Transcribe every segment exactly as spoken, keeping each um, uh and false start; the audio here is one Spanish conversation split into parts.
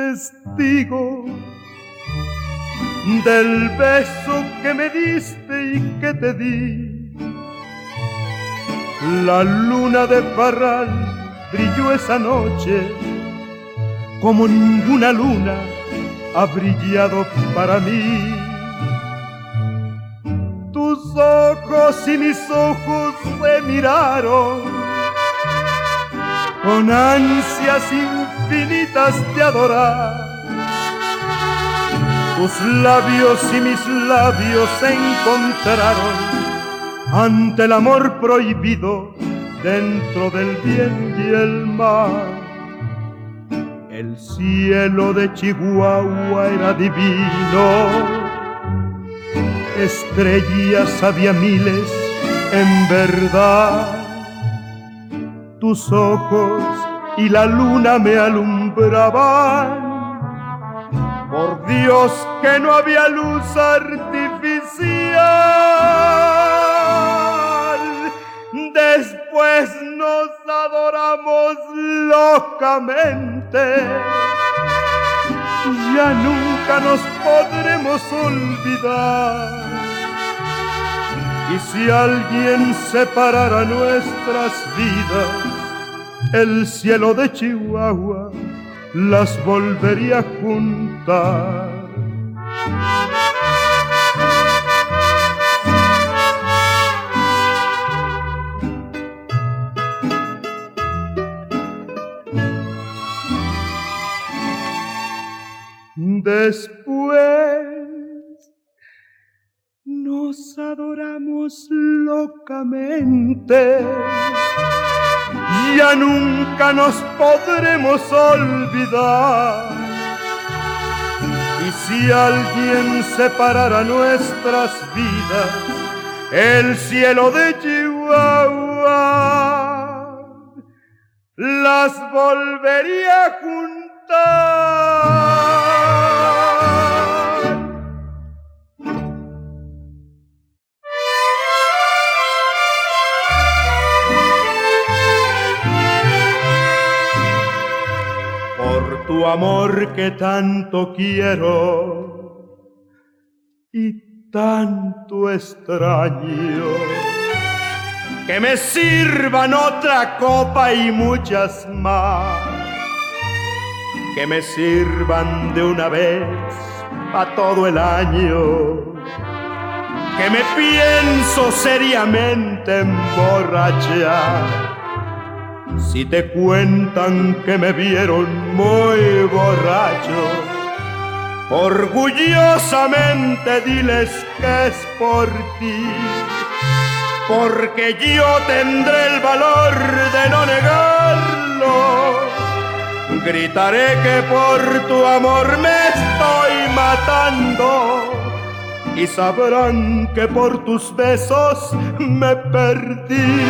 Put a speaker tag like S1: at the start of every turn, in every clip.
S1: testigo del beso que me diste y que te di. La luna de Parral brilló esa noche como ninguna luna ha brillado para mí. Tus ojos y mis ojos se miraron con ansias infinitas de adorar. Tus labios y mis labios se encontraron ante el amor prohibido dentro del bien y el mal. El cielo de Chihuahua era divino, estrellas había miles en verdad. Tus ojos y la luna me alumbraban. Por Dios que no había luz artificial. Después nos adoramos locamente. Ya nunca nos podremos olvidar. Y si alguien separara nuestras vidas, el cielo de Chihuahua las volvería a juntar. Después nos adoramos locamente. Ya nunca nos podremos olvidar. Y si alguien separara nuestras vidas, el cielo de Chihuahua las volvería a juntar. Por tu amor que tanto quiero y tanto extraño, que me sirvan otra copa y muchas más, que me sirvan de una vez pa' todo el año, que me pienso seriamente emborrachar. Si te cuentan que me vieron muy borracho, orgullosamente diles que es por ti, porque yo tendré el valor de no negarlo. Gritaré que por tu amor me estoy matando y sabrán que por tus besos me perdí.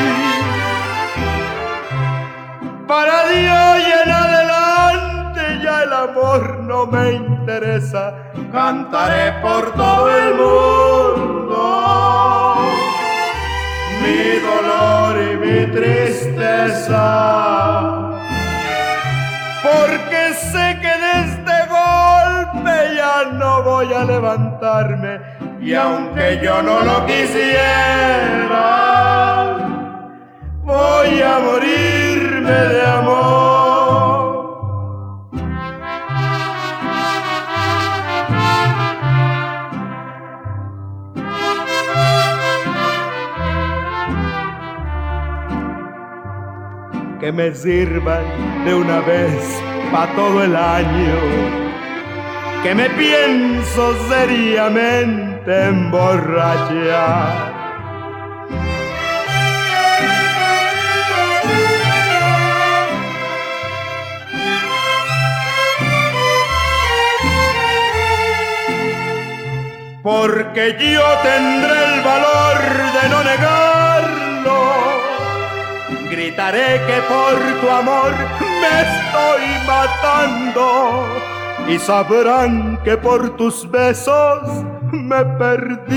S1: Para Dios y en adelante ya el amor no me interesa. Cantaré por todo el mundo mi dolor y mi tristeza, porque sé que de este golpe ya no voy a levantarme, y aunque yo no lo quisiera, voy a morirme de amor. Que me sirvan de una vez pa' todo el año, que me pienso seriamente emborrachar. Porque yo tendré el valor de no negarlo. Gritaré que por tu amor me estoy matando, y sabrán que por tus besos me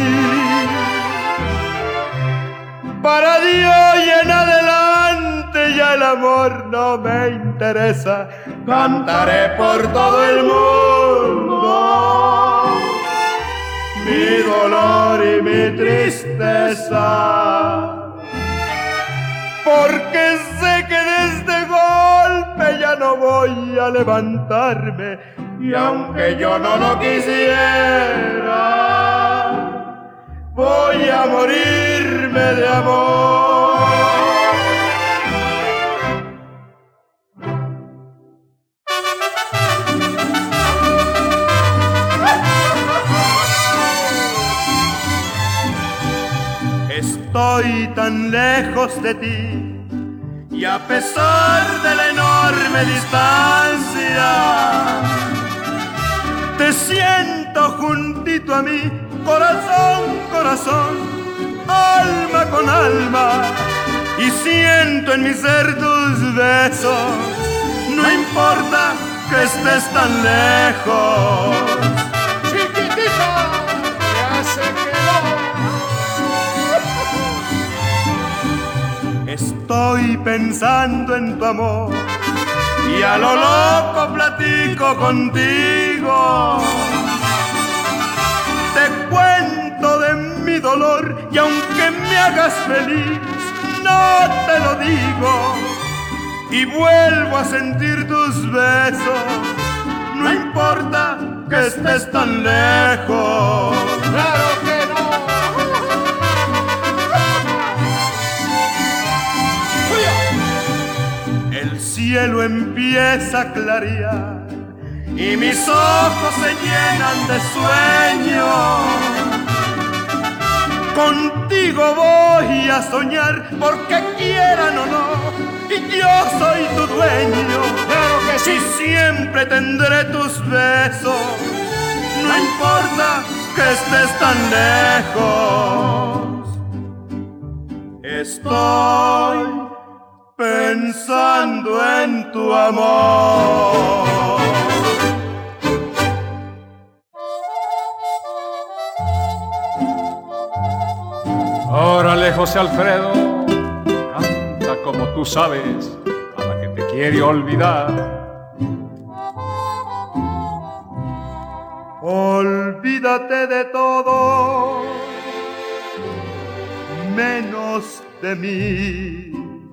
S1: perdí. Para Dios y en adelante mí ya el amor no me interesa. Cantaré por todo el mundo mi dolor y mi tristeza, porque sé que de este golpe ya no voy a levantarme, y aunque yo no lo quisiera, voy a morirme de amor. Estoy tan lejos de ti, y a pesar de la enorme distancia, te siento juntito a mí, corazón, corazón, alma con alma, y siento en mi ser tus besos, no importa que estés tan lejos.
S2: Chiquitita, ya se quedó.
S1: Estoy pensando en tu amor y a lo loco platico contigo. Te cuento de mi dolor y aunque me hagas feliz, no te lo digo. Y vuelvo a sentir tus besos, no importa que estés tan lejos.
S2: ¡Claro que no!
S1: El cielo empieza a clarear y mis ojos se llenan de sueño. Contigo voy a soñar porque quieran o no, y yo soy tu dueño.
S2: ¡Claro que sí!
S1: Y siempre tendré tus besos, no importa que estés tan lejos. Estoy pensando en tu amor.
S3: Órale, José Alfredo, canta como tú sabes, a la que te quiere olvidar.
S1: Olvídate de todo, menos de mí.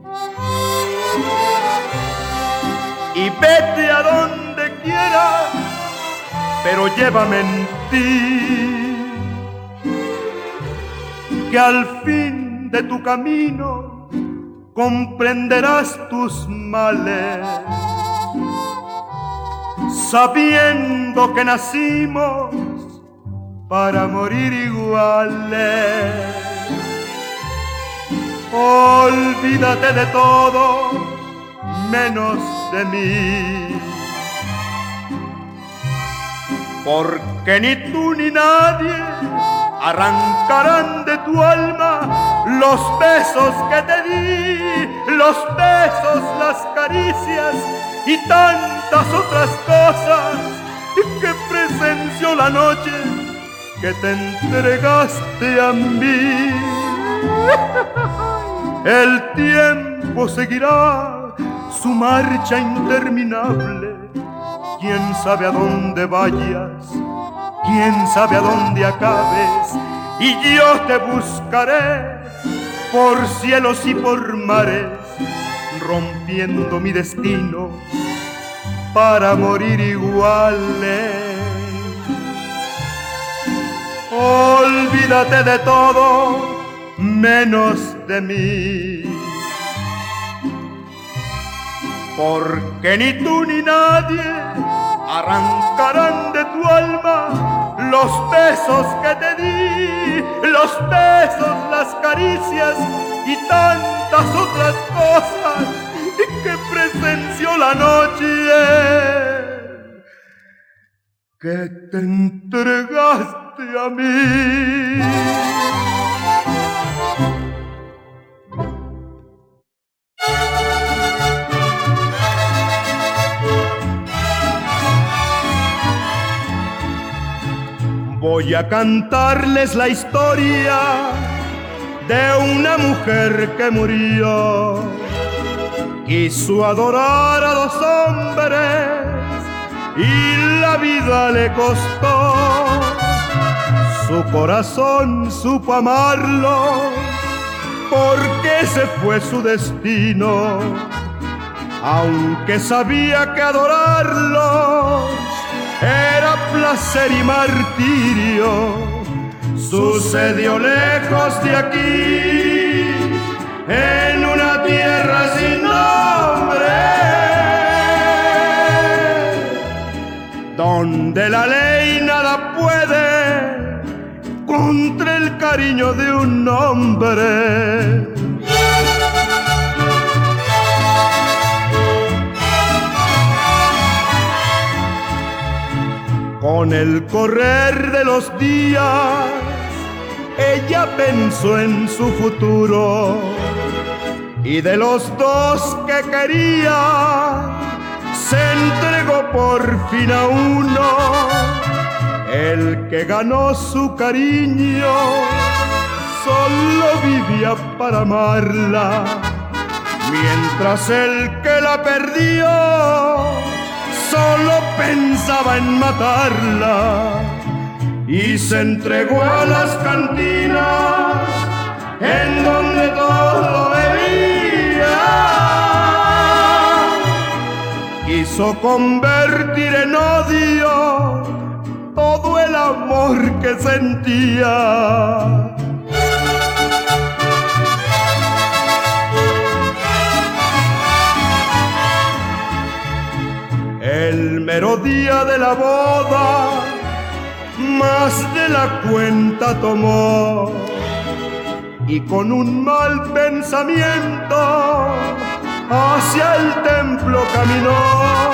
S1: Y vete a donde quieras, pero llévame en ti, que al fin de tu camino comprenderás tus males, sabiendo que nacimos para morir iguales. Olvídate de todo, menos de mí, porque ni tú ni nadie arrancarán de tu alma los besos que te di, los besos, las caricias y tantas otras cosas que presenció la noche que te entregaste a mí. El tiempo seguirá su marcha interminable. Quién sabe a dónde vayas, quién sabe a dónde acabes, y yo te buscaré por cielos y por mares, rompiendo mi destino para morir iguales. Olvídate de todo, menos de mí, porque ni tú ni nadie arrancarán de tu alma los besos que te di, los besos, las caricias y tantas otras cosas que presenció la noche que te entregaste a mí. Voy a cantarles la historia de una mujer que murió quiso adorar a dos hombres y la vida le costó. Su corazón supo amarlo porque ese fue su destino, aunque sabía que adorarlos era placer y martirio. Sucedió lejos de aquí, en una tierra sin nombre, donde la ley nada puede contra el cariño de un hombre. Con el correr de los días, ella pensó en su futuro y de los dos que quería, se entregó por fin a uno. El que ganó su cariño solo vivía para amarla, mientras el que la perdió solo pensaba en matarla. Y se entregó a las cantinas en donde todo bebía. Quiso convertir en odio todo el amor que sentía. El mero día de la boda, más de la cuenta tomó y con un mal pensamiento hacia el templo caminó.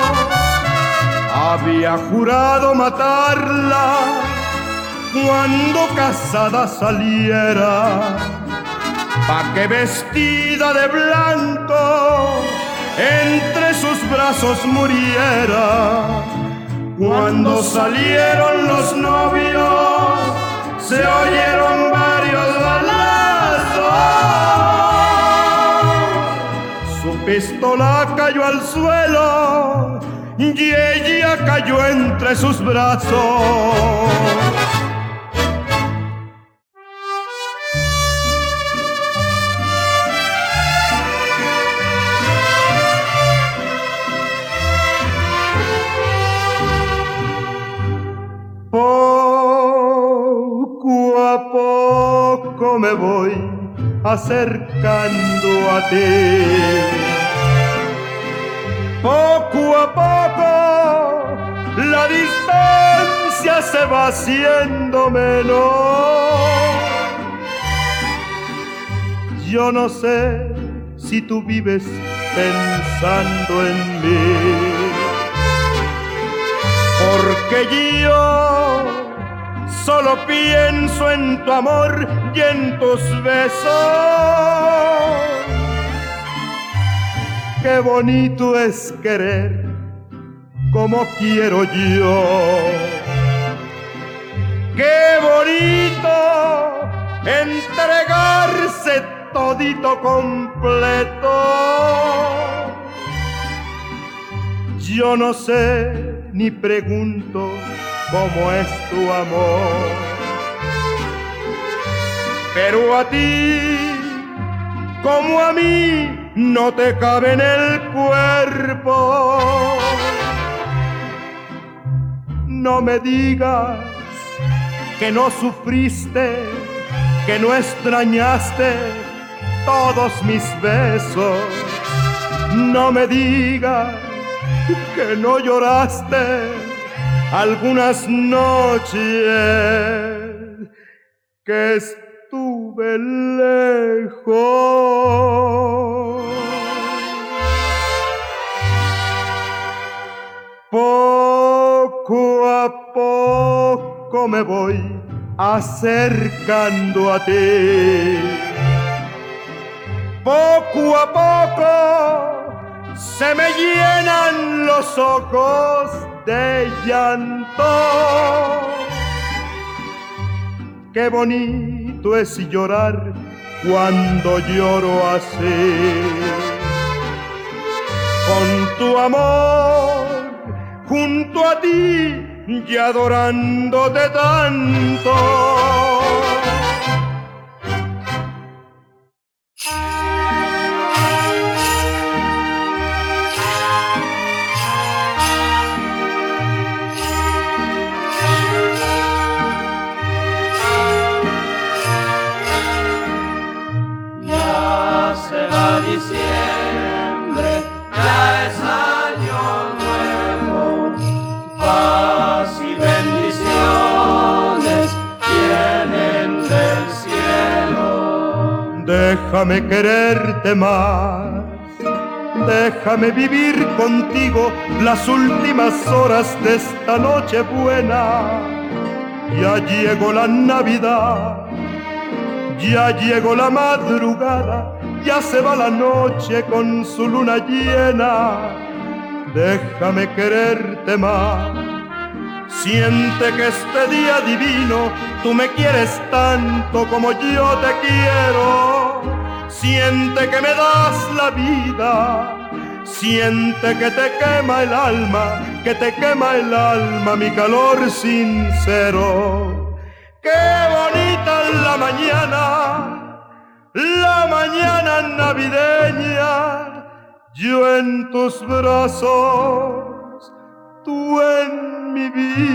S1: Había jurado matarla cuando casada saliera, pa' que vestida de blanco entre sus brazos muriera. Cuando salieron los novios, se oyeron varios balazos. Su pistola cayó al suelo y ella cayó entre sus brazos. Poco a poco me voy acercando a ti. Poco a poco la distancia se va haciendo menor. Yo no sé si tú vives pensando en mí, porque yo solo pienso en tu amor y en tus besos. Qué bonito es querer como quiero yo. Qué bonito entregarse todito completo. Yo no sé ni pregunto cómo es tu amor, pero a ti como a mí no te cabe en el cuerpo. No me digas que no sufriste, que no extrañaste todos mis besos. No me digas que no lloraste algunas noches que estuve lejos. Poco a poco me voy acercando a ti. Poco a poco se me llenan los ojos de llanto. Qué bonito es llorar cuando lloro así. con tu amor junto a ti y adorándote tanto.
S4: Ya se va diciembre, ya es año nuevo, paz y bendiciones vienen del cielo.
S1: Déjame quererte más, déjame vivir contigo las últimas horas de esta noche buena. Ya llegó la Navidad, ya llegó la madrugada, ya se va la noche con su luna llena. Déjame quererte más, siente que este día divino tú me quieres tanto como yo te quiero. Siente que me das la vida, siente que te quema el alma, que te quema el alma mi calor sincero. ¡Qué bonita es la mañana, la mañana navideña! Yo en tus brazos, tú en mi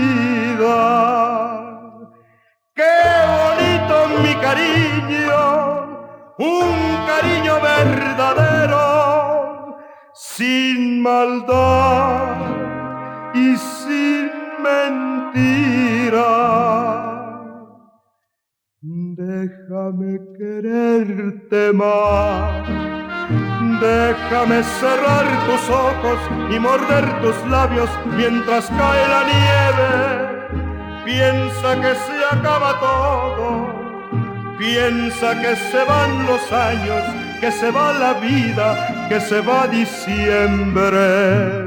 S1: vida. ¡Qué bonito mi cariño! Un cariño verdadero, sin maldad y sin mentira. Déjame quererte más, déjame cerrar tus ojos y morder tus labios mientras cae la nieve. Piensa que se acaba todo, piensa que se van los años, que se va la vida, que se va diciembre.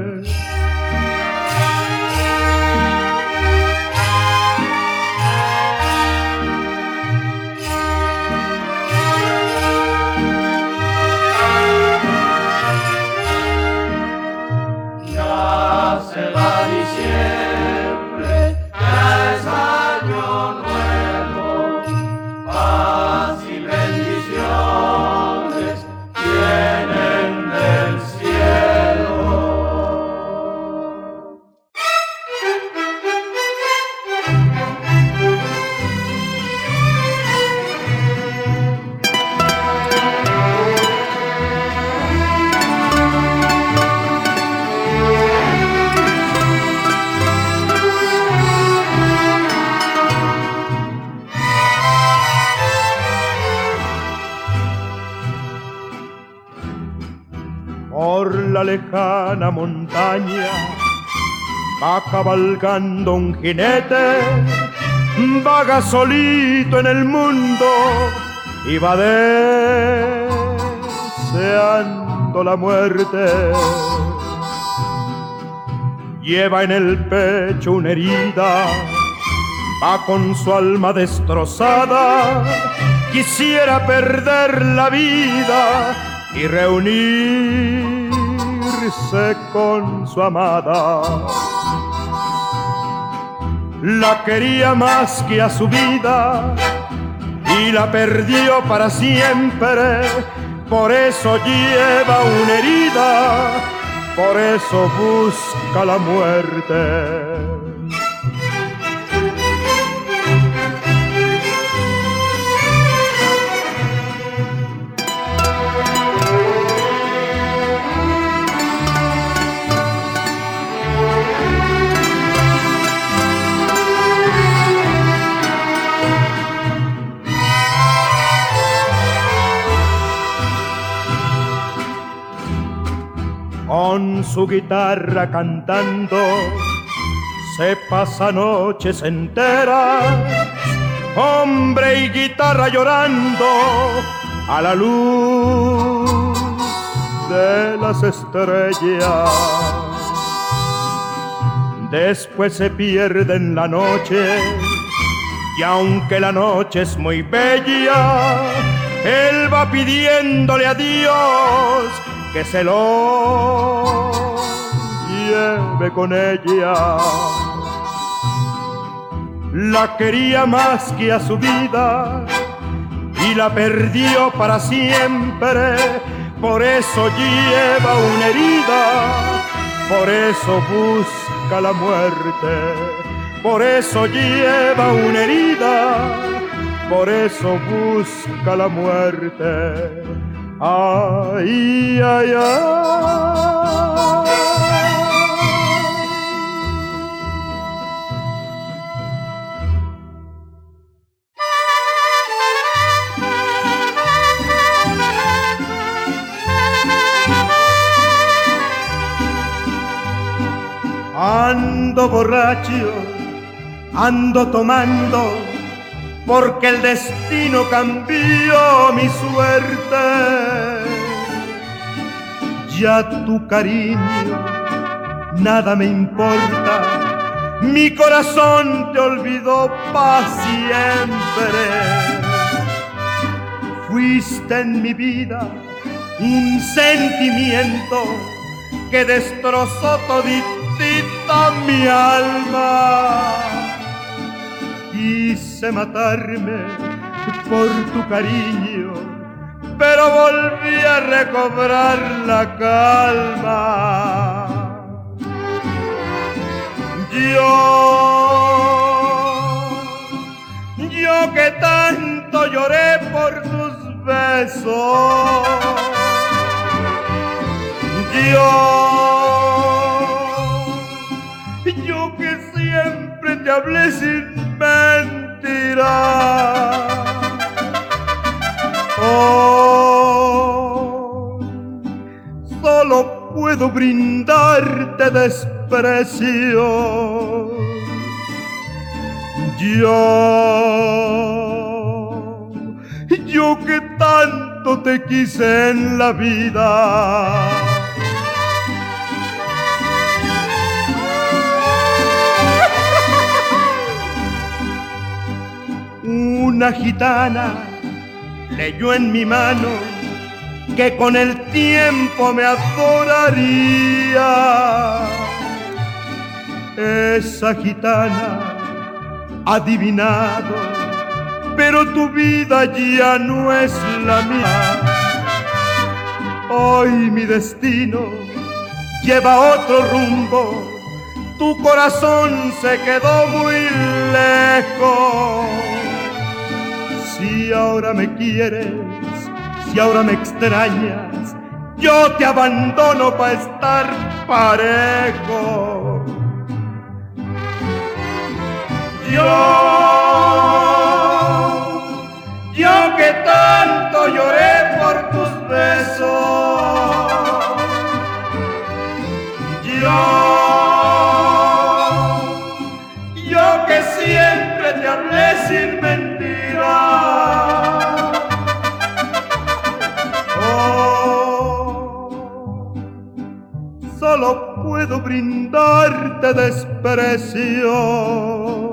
S4: Se va diciembre, ya es año nuevo, paz y bendiciones vienen del cielo.
S1: Por la lejana montaña va cabalgando un jinete, vaga solito en el mundo y va deseando la muerte. Lleva en el pecho una herida, va con su alma destrozada, quisiera perder la vida y reunirse con su amada. La quería más que a su vida y la perdió para siempre. Por eso lleva una herida, por eso busca la muerte. Con su guitarra cantando se pasa noches enteras, hombre y guitarra llorando a la luz de las estrellas. Después se pierde en la noche y aunque la noche es muy bella, él va pidiéndole a Dios que se lo con ella. La quería más que a su vida y la perdió para siempre. Por eso lleva una herida, por eso busca la muerte. Por eso lleva una herida, por eso busca la muerte. Ay, ay, ay. Ando borracho, ando tomando, porque el destino cambió mi suerte. Ya tu cariño nada me importa, mi corazón te olvidó pa' siempre. Fuiste en mi vida un sentimiento que destrozó toditita mi alma. Quise matarme por tu cariño, pero volví a recobrar la calma. Yo, yo que tanto lloré por tus besos, yo, yo que siempre te hablé sin mentira. Oh, solo puedo brindarte desprecio. Yo, yo que tanto te quise en la vida. Una gitana leyó en mi mano que con el tiempo me adoraría. Esa gitana ha adivinado, pero tu vida ya no es la mía. Hoy mi destino lleva otro rumbo, tu corazón se quedó muy lejos. Si ahora me quieres, si ahora me extrañas, yo te abandono para estar parejo. Yo, yo que tanto lloré por tus besos, yo, yo que siempre te hablé sin mentira. Oh, solo puedo brindarte desprecio.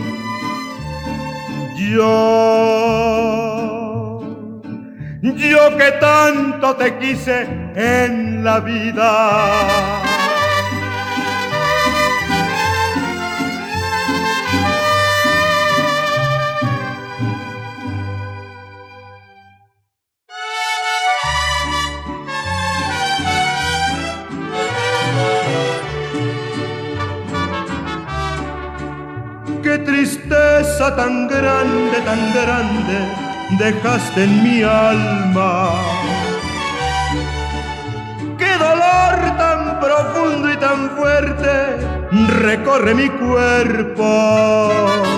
S1: Yo, yo que tanto te quise en la vida. Qué tristeza tan grande, tan grande dejaste en mi alma. Qué dolor tan profundo y tan fuerte recorre mi cuerpo.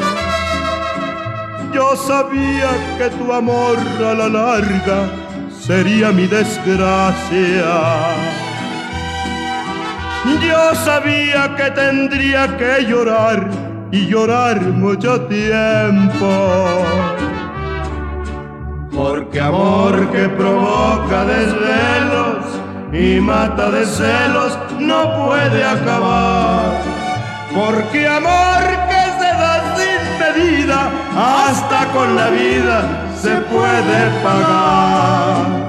S1: Yo sabía que tu amor a la larga sería mi desgracia. Yo sabía que tendría que llorar y llorar mucho tiempo, porque amor que provoca desvelos y mata de celos no puede acabar, porque amor que se da sin medida hasta con la vida se puede pagar.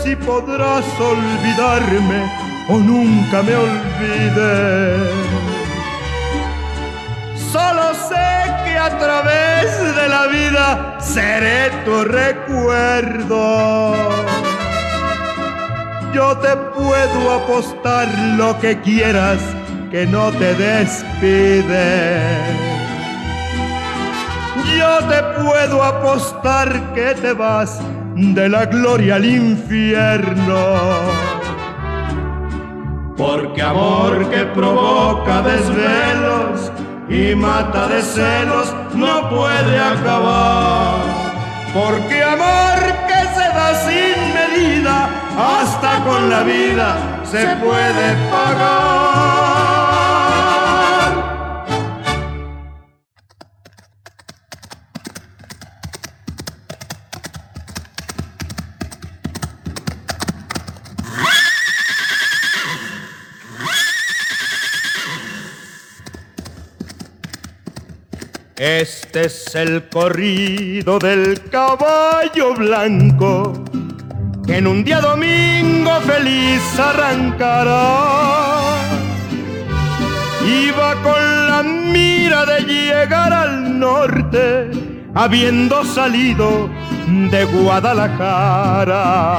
S1: si podrás olvidarme o nunca me olvides. Solo sé que a través de la vida seré tu recuerdo. Yo te puedo apostar lo que quieras, que no te despides. Yo te puedo apostar que te vas de la gloria al infierno. Porque amor que provoca desvelos y mata de celos no puede acabar. Porque amor que se da sin medida, hasta con la vida se puede pagar. Este es el corrido del caballo blanco que en un día domingo feliz arrancará. Iba con la mira de llegar al norte, habiendo salido de Guadalajara.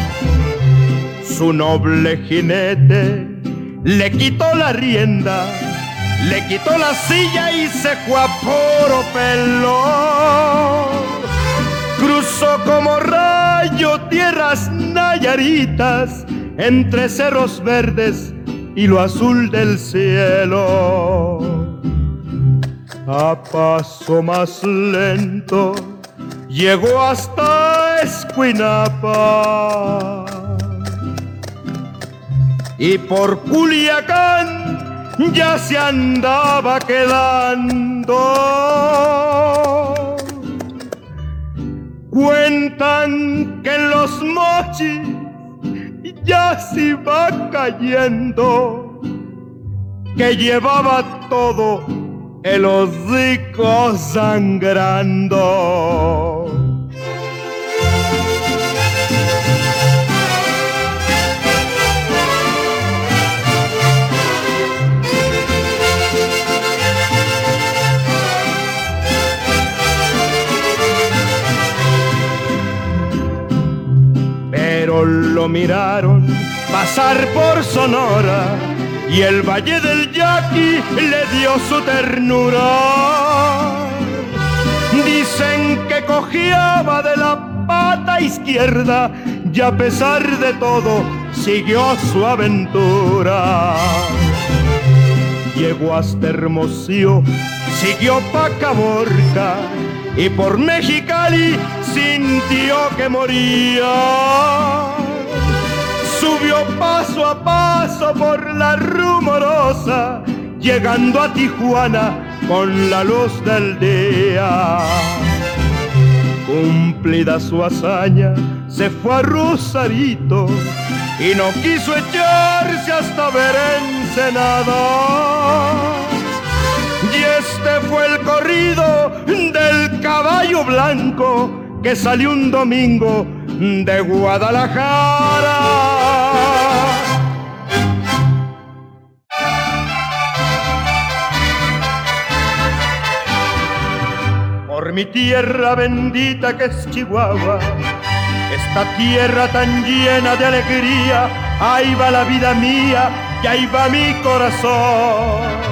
S1: Su noble jinete le quitó la rienda, le quitó la silla y se fue a puro pelo. Cruzó como rayo tierras nayaritas, entre cerros verdes y lo azul del cielo. A paso más lento llegó hasta Escuinapa, y por Culiacán ya se andaba quedando. Cuentan que en los mochis ya se iba cayendo, que llevaba todo el hocico sangrando. Pero lo miraron pasar por Sonora y el Valle del Yaqui le dio su ternura. Dicen que cojeaba de la pata izquierda y a pesar de todo siguió su aventura. Llegó hasta Hermosillo, siguió pa' Caborca y por Mexicali sintió que moría. Subió paso a paso por la rumorosa, llegando a Tijuana con la luz del día. Cumplida su hazaña, se fue a Rosarito y no quiso echarse hasta ver Ensenada. Y este fue el corrido del caballo blanco que salió un domingo de Guadalajara. Por mi tierra bendita que es Chihuahua, esta tierra tan llena de alegría, ahí va la vida mía y ahí va mi corazón.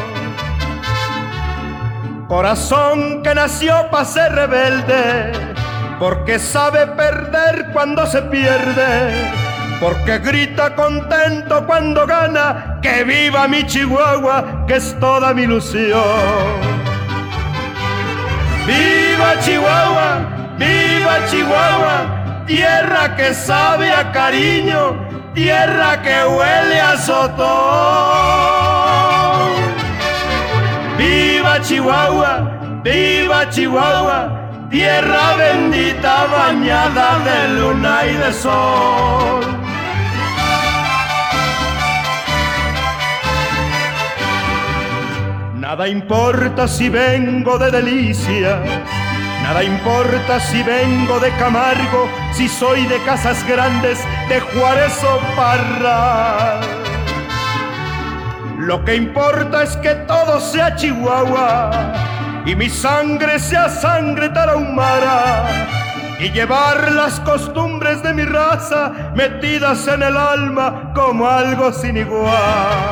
S1: Corazón que nació para ser rebelde, porque sabe perder cuando se pierde, porque grita contento cuando gana. Que viva mi Chihuahua, que es toda mi ilusión. ¡Viva Chihuahua! ¡Viva Chihuahua! Tierra que sabe a cariño, tierra que huele a sotón. ¡Viva Chihuahua! ¡Viva Chihuahua! Tierra bendita bañada de luna y de sol. Nada importa si vengo de Delicia, Nada importa si vengo de Camargo, si soy de Casas Grandes, de Juárez o Parral. Lo que importa es que todo sea Chihuahua y mi sangre sea sangre tarahumara, y llevar las costumbres de mi raza metidas en el alma como algo sin igual.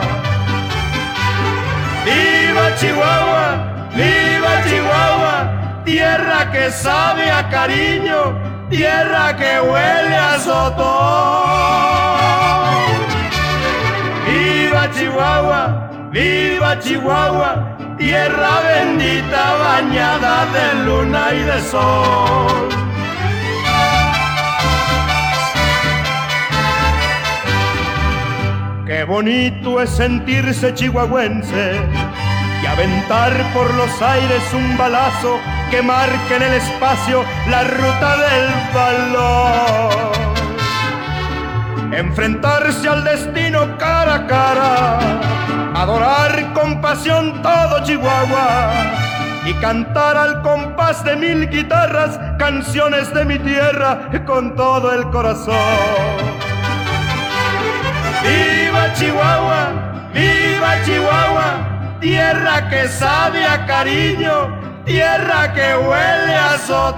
S1: ¡Viva Chihuahua! ¡Viva Chihuahua! Tierra que sabe a cariño, tierra que huele a sotón. ¡Viva Chihuahua! ¡Viva Chihuahua! Tierra bendita bañada de luna y de sol. Qué bonito es sentirse chihuahuense y aventar por los aires un balazo que marque en el espacio la ruta del valor. Enfrentarse al destino cara a cara, adorar con pasión todo Chihuahua y cantar al compás de mil guitarras canciones de mi tierra con todo el corazón. ¡Viva Chihuahua! ¡Viva Chihuahua! Tierra que sabe a cariño, tierra que huele a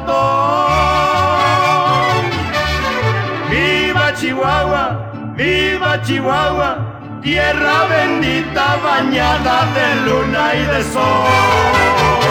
S1: sotón. ¡Viva Chihuahua! ¡Viva Chihuahua! Tierra bendita bañada de luna y de sol.